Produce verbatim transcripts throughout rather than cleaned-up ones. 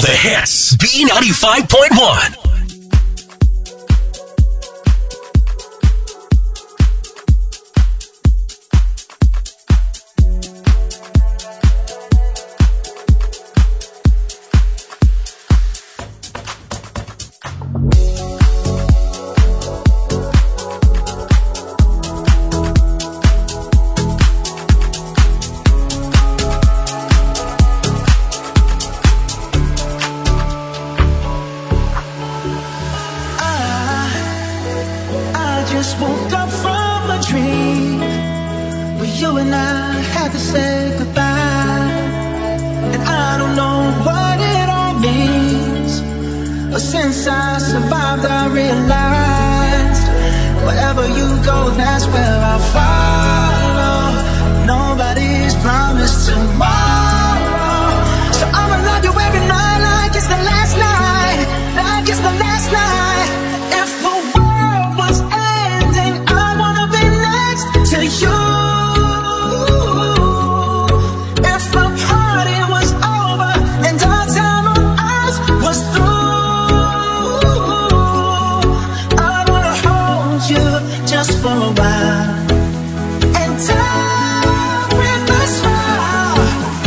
the hits. B ninety-five point one. Just for a while and time with a smile.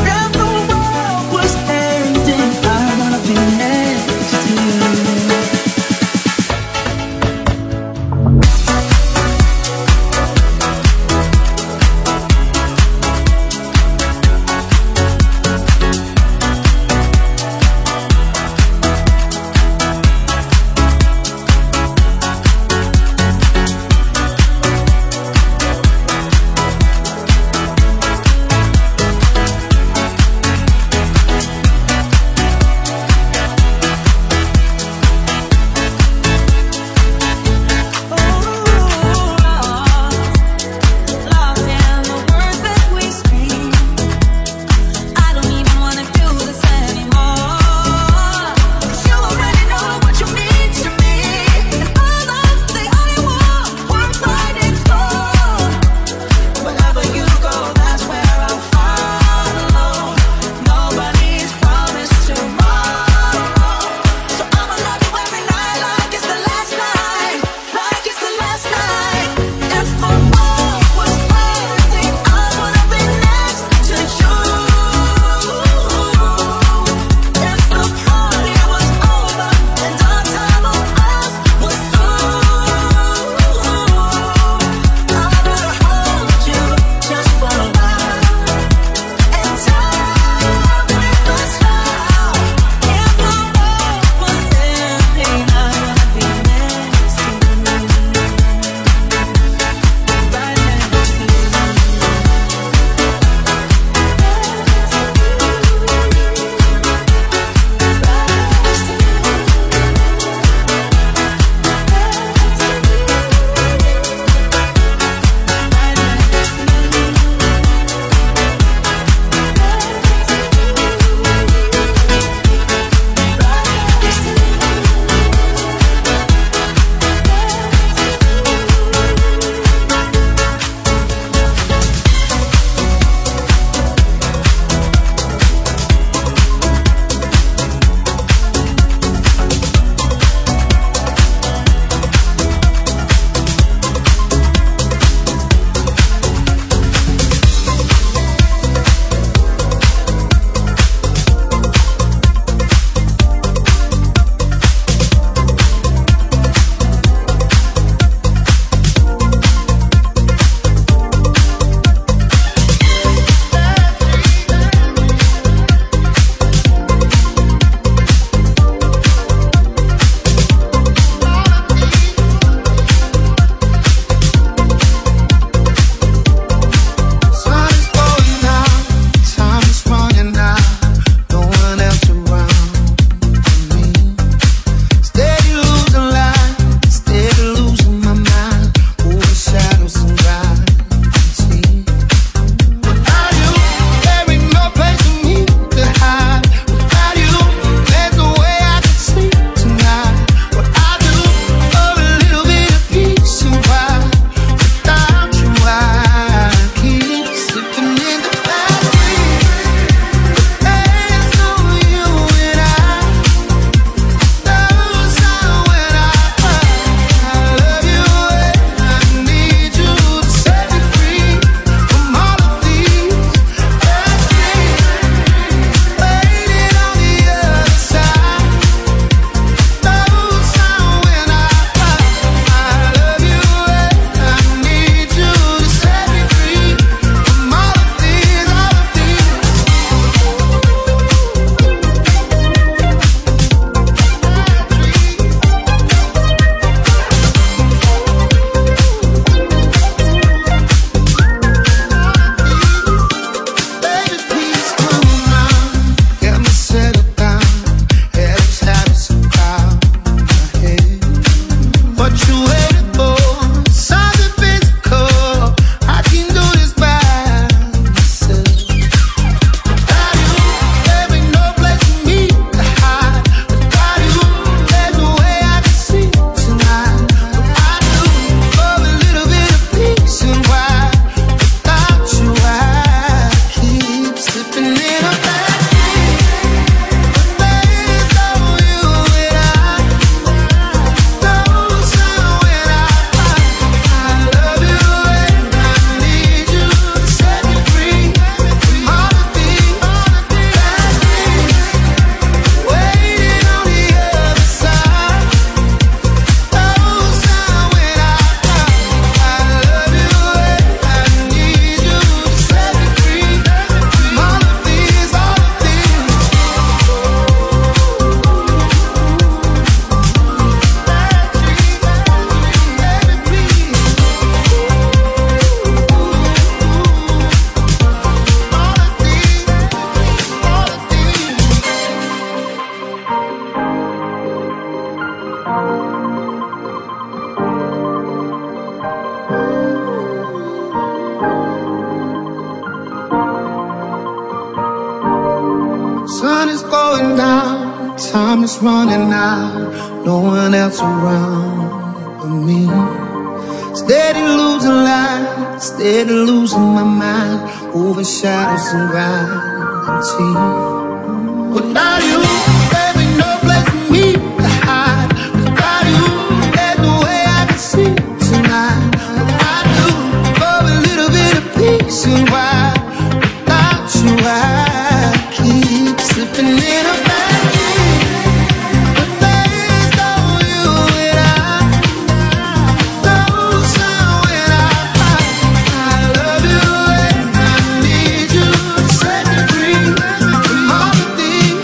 Time is running out, no one else around but me. Steady losing light, steady losing my mind, over shadows and gravity. Without you, baby, no place for me to hide. Without you, there's no way I can see tonight. I do for a little bit of peace and why without you I keep slipping in a bad dream. But there's no you and I, no sound when I cry. I love you and I need you to set me free from all the things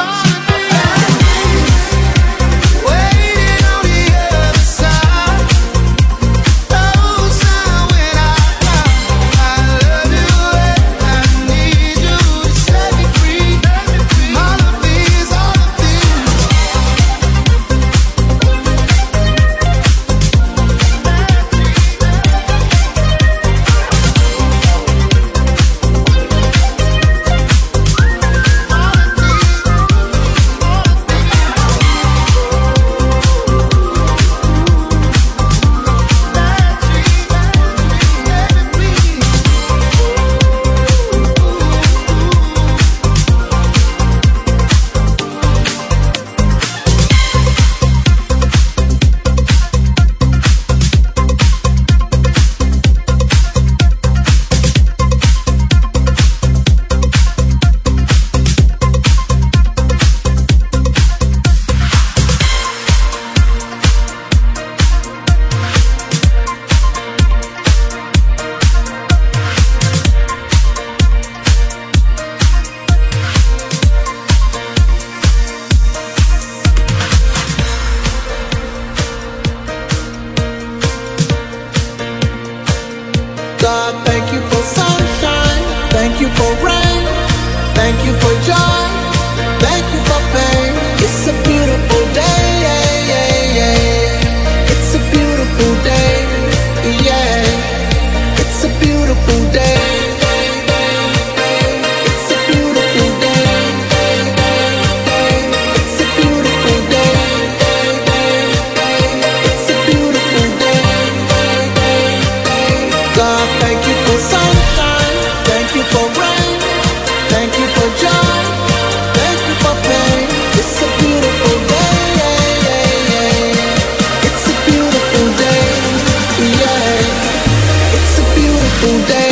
waiting on the other side. No sound when I cry. I love you and I need you to set me free from all of these, all of these. God, thank you for sunshine, thank you for rain, thank you for joy, thank you for pain. It's a beautiful day, yeah, yeah, yeah. It's a beautiful day, yeah. It's a beautiful day. It's a beautiful day. It's a beautiful day. It's a beautiful day. God, thank you for sunshine, thank you for rain, thank you for joy, thank you for pain. It's a beautiful day, yeah, yeah, yeah. It's a beautiful day, yeah. It's a beautiful day.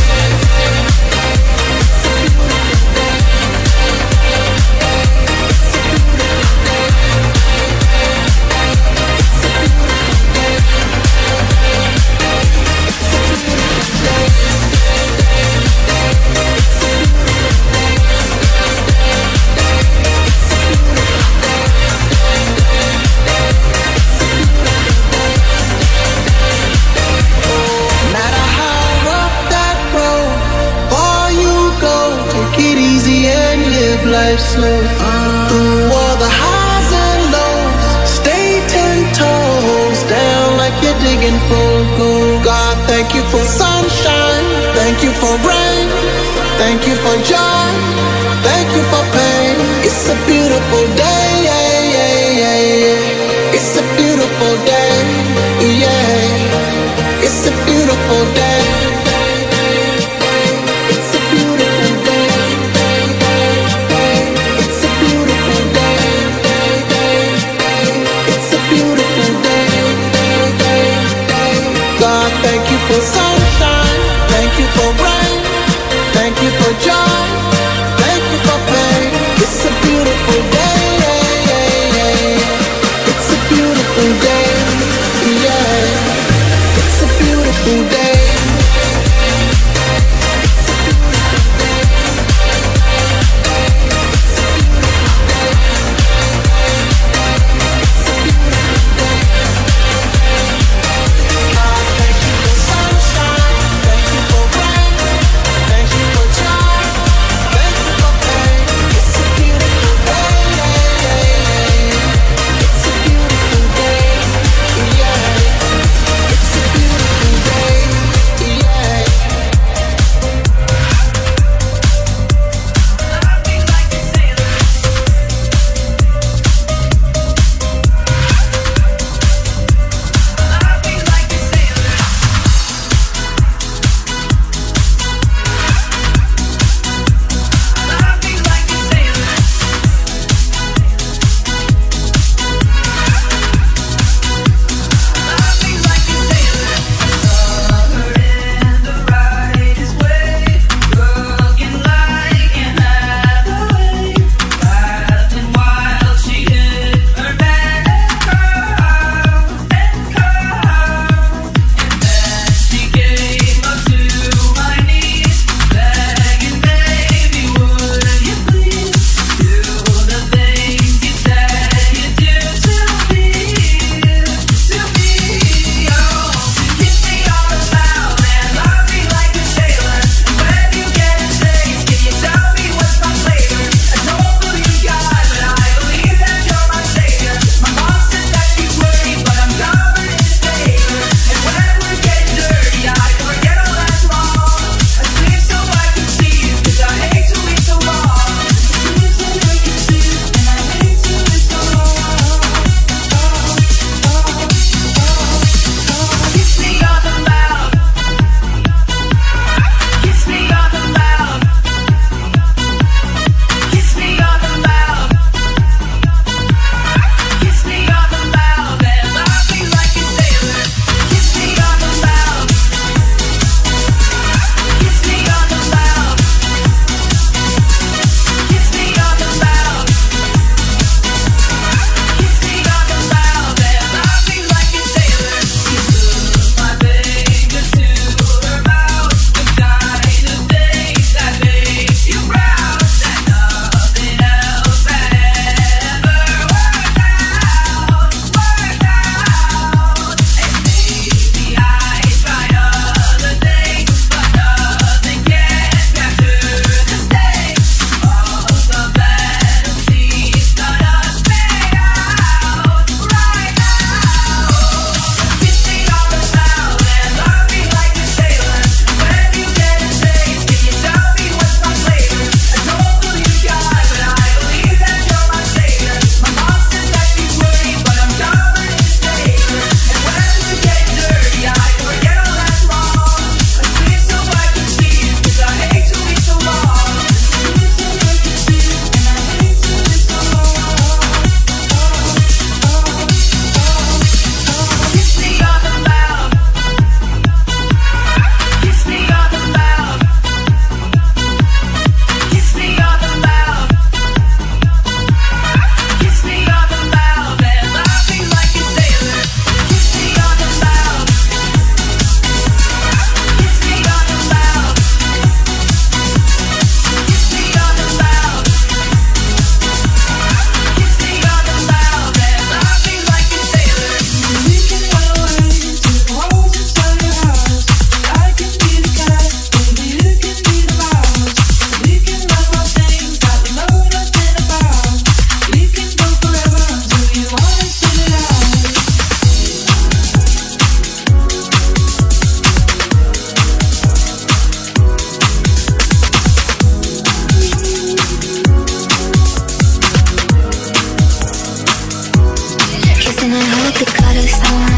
No matter how rough that road, far you go, take it easy and live life slow. Through all the highs and lows, stay ten toes down like you're digging for gold. God, thank you for sunshine, thank you for rain, thank you for joy, thank you for pain. It's a beautiful day, yeah, yeah, yeah, yeah. It's a beautiful day, yeah. It's a beautiful day. It's a beautiful day. It's a beautiful day. It's a beautiful day. God, thank you for sunshine, thank you for rain, thank you for joy, thank you for pain. It's a beautiful day, yeah,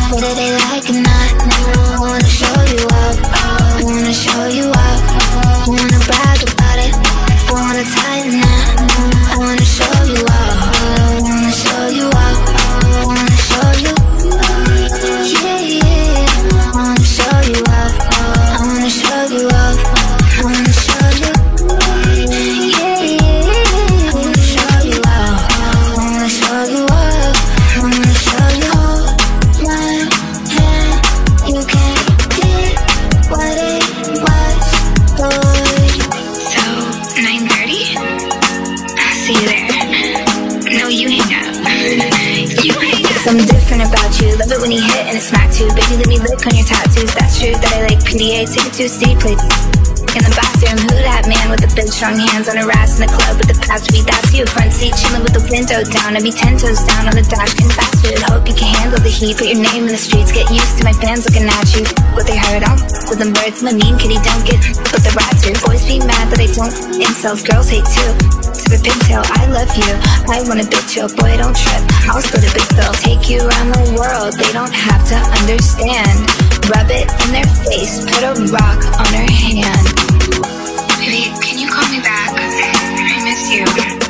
whether they like it or not. I wanna show you up, I wanna show you up. I wanna brag about it, I wanna tie the knot. I wanna show you up, I wanna show you up. I wanna show you, yeah, yeah. I wanna show you up, I wanna show you up. I wanna show you, yeah, yeah. I wanna show you up, I wanna show you up. I wanna show you one hand, you can't get what it was, boy. So, nine thirty? I'll see you there. No, you hang up. You hang up. Something different about you. Love it when you hit and it's smack too. Baby, let me lick on your tattoos. That's true that I like P D A. Take it to a seat, play in the bathroom. Who that man with the big strong hands on her ass in the club with the past beat? That's you. Front seat chilling with the window down. I be ten toes down on the dash, getting fast food. Hope you can handle the heat. Put your name in the streets. Get used to my fans looking at you. What they heard on with them birds. My mean kitty don't get but the rats here. Boys be mad that I don't. Incels, girls hate too. To the pigtail, I love you. I want a big chill, boy don't trip. I'll split a big bill. Take you around the world. They don't have to understand. Rub it in their face. Put a rock on her hand. Baby, can you call me back? I miss you.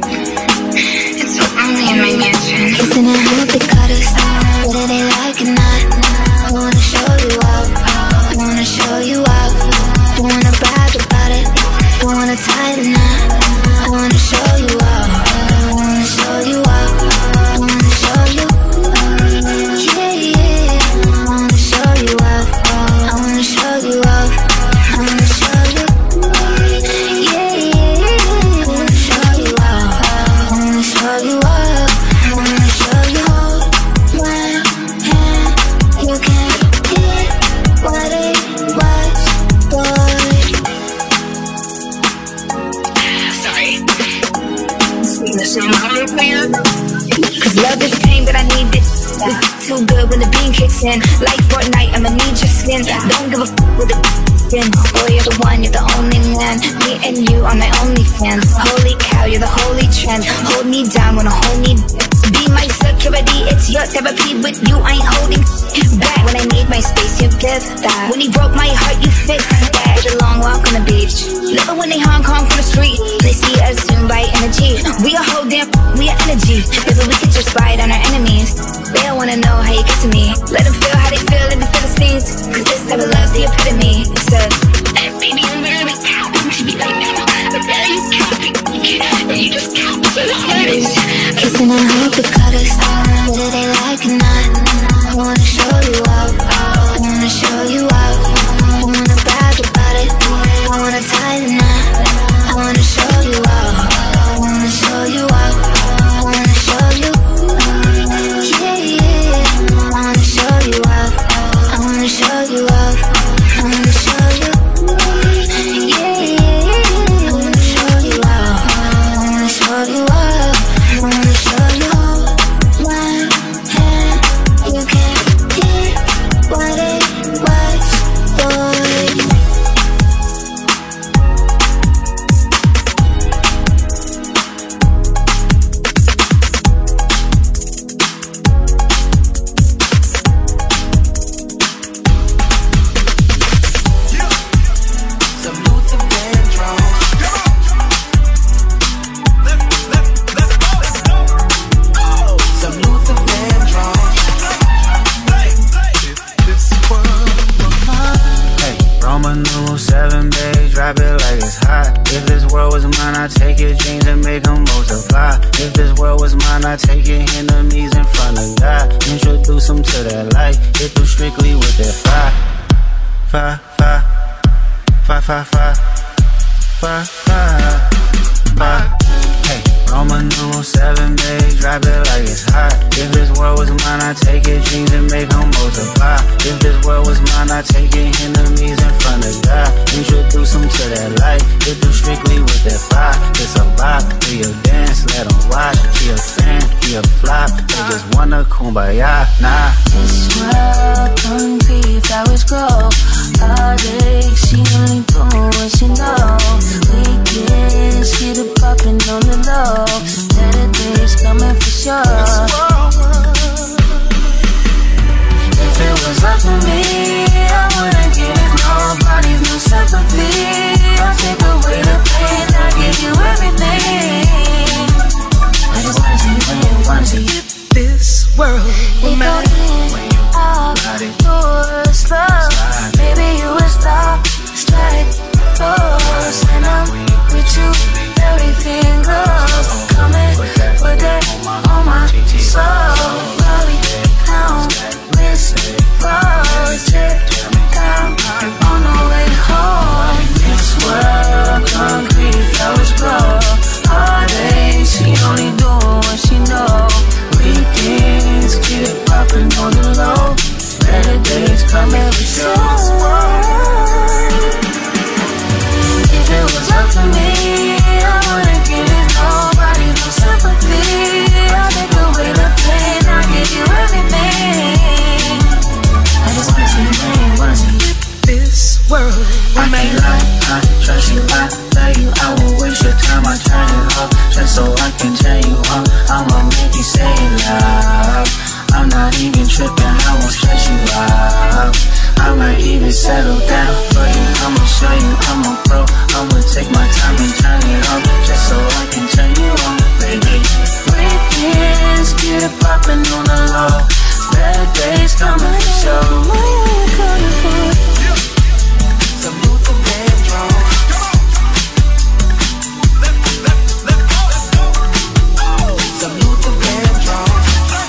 It's so lonely in my mansion. Kissing and hope they cut us, whether they like it or not. I wanna show you up, I wanna show you up. I wanna brag about it, I wanna tie the knot. I wanna show you up, I wanna show you up. I wanna show you, yeah, yeah. I wanna show you up, I wanna show you up. I wanna show you, yeah, yeah. I wanna show you up, I wanna show you up. I wanna show you one hand, you can't get what it was, boy. Sorry. Sing the same melody for you. Cause love is pain, but I need it. It's too good when the beam kicks in. Like Fortnite, I'ma need your skin. Don't give a f with the in. Boy, you're the one, you're the only man. Me and you are my only fans. Holy cow, you're the holy trend. Hold me down when I hold me. Be my security, it's your therapy. With you, I ain't holding back. When I need my space, you give that. When he broke my heart, you fixed that. With a long walk on the beach. Love it when they Hong Kong from the street. They see us soon by energy. We are whole damn, we are energy. If we could just ride on our enemies. They don't wanna know how you get to me. Let them feel how they feel in the Philistines. Cause this type of love's the epitome. So, Baby, I'm literally counting to me right now. I'm literally counting. And you just count so hard. kissing and hope they cut us, whether they like it or not. I wanna show you up, I wanna show you up. I wanna brag about it, I wanna tie the knot. I wanna show you up, I wanna show you up. I wanna show you, yeah, yeah. I wanna show you up, I wanna show you up. I wanna show you, yeah, yeah. I wanna show you up, I wanna show you up. I wanna show you one hand, you can't get what it was, boy. I take your dreams and make them multiply. If this world was mine, I take your enemies in front of God. Introduce them to that light. Hit them strictly with that fire. Fire, fire, fire, fire, fire, fire, fire, fire. Hey, Roman numeral seven, babe, drop it like it's hot. If this world was mine, I take your dreams and make them multiply. If this world was mine, I take your enemies in front of God. Introduce them to that light. Hit them strictly with that fire. It's a bop, do your dance, let them watch. He a fan, he a flop. They just wanna kumbaya, nah. This world don't be flowers grow. Heartache, she only doing what she know. Weekends, get it poppin' on the low. Better days coming for sure. If it sympathy. I'll take away the pain, I'll give you everything. I just wanna see you when you wanna see you. This world will matter when you ride it. You're slow, maybe you will stop, slide close, and I'm with you, everything goes. Come and put that on my soul. Rolly, pound, wrist, project, down on the way home. This world, concrete, flowers grow. Heartache, she only do what she know. Weekends, get it poppin' on the low. Better days come every show. If it was up to me, I wouldn't give nobody no sympathy. I'll take away the pain, I'll give you everything. I just wanna see you, man, wanna see you. this world will I can't lie, I trust you, I love you. I won't waste your time, I turn it up just so I can tell you up. I'ma make you say love. I'm not even tripping, I won't stress you out. I might even settle down for you. I'ma show you I'm a pro. I'ma take my time and turn it up just so I can turn you on, baby. Weekends, get it poppin' on the low. Bad days coming for sure. some Luther Vandross. Some Luther Vandross.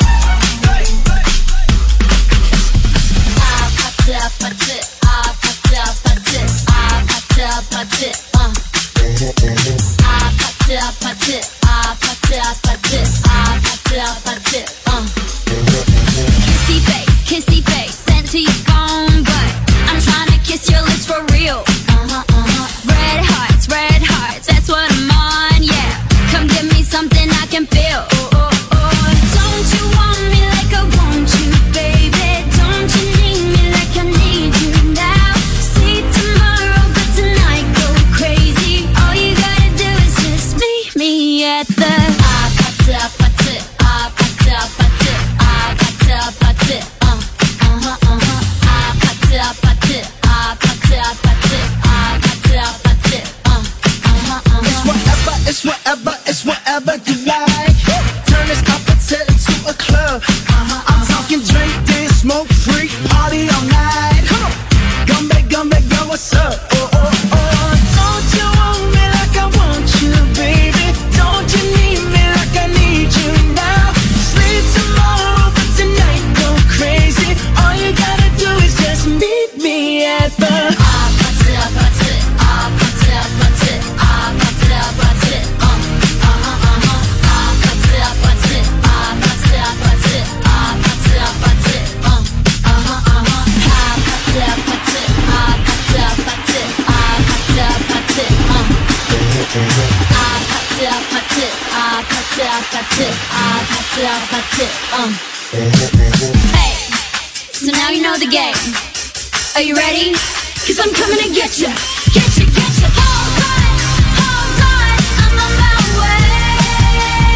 I popped up, popped it, I popped up, popped it, I popped up, popped it, uh. I popped up, popped it, I popped up, popped it, I popped up, popped it, uh. Kissy face, kissy face, sent to your phone, but I'm tryna kiss your lips for real. Uh-huh, uh-huh. Red hearts, red hearts, that's what I'm on, yeah. Come give me something I can feel. Oh, oh, oh. Don't you want me like I want you, baby? Don't you need me like I need you now? See tomorrow, but tonight go crazy. All you gotta do is just meet me at the I popped up, popped it, I popped up, popped it, I popped up, popped it, uh, uh-huh, uh-huh. I popped up, popped it, I popped up, popped it, I popped up, popped it, uh, uh-huh, uh-huh. It's whatever, it's whatever, it's whatever you like. Turn this opposite into a club. Uh-huh, I'm talking drink, dance, smoke, freak, party all night. Come on, gumbe, gumbe, girl, what's up? Oh, oh, oh. Don't you want me like I want you, baby? Don't you need me like I need you now? Sleep tomorrow, but tonight go crazy. All you gotta do is just meet me at the I popped it up, popped it, I popped it up, popped it, I popped it up, popped it, uh, uh-huh, uh-huh. I popped it up, popped it, I popped it up, popped it, I popped it up, popped it, uh, uh-huh, uh-huh. I popped it up, popped it, I popped it up, popped it, I popped it up, popped it, uh. I popped it up, popped it, I popped it up, popped it, I popped it up, popped it, uh. Hey, so now you know the game. Are you ready? Cause I'm coming to get you. Get you, get you. Hold on, hold on, I'm on my way.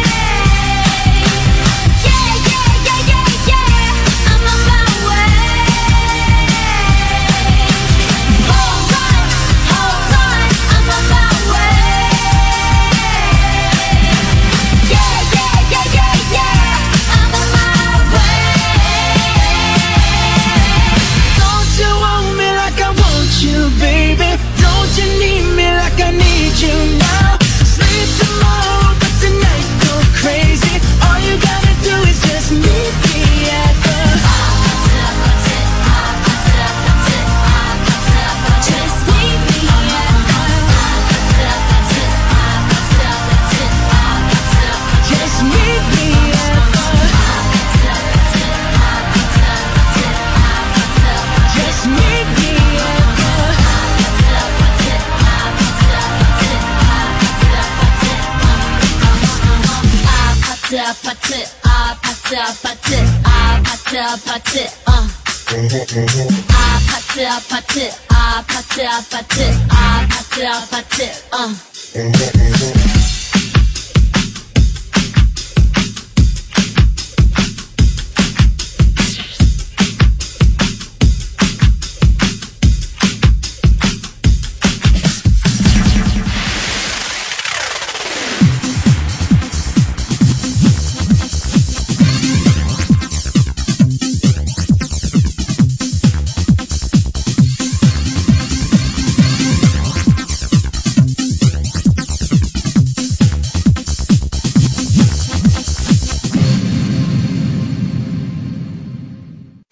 Yeah, yeah, yeah, yeah, yeah, I'm on my way. Hold on, hold on, I'm on my way. Yeah, yeah, yeah, yeah, yeah, I'm on my way. Don't you want me like I want you, baby? Don't you need me like I need you now? Sleep tomorrow, but tonight go crazy. All you gotta do is just meet me at the Just meet me at Just meet me at the Just meet me at the I popped up, popped it, I popped up, popped it, I popped up, popped it, uh. I popped up, popped it, I popped up, popped it, I popped up, popped it, uh.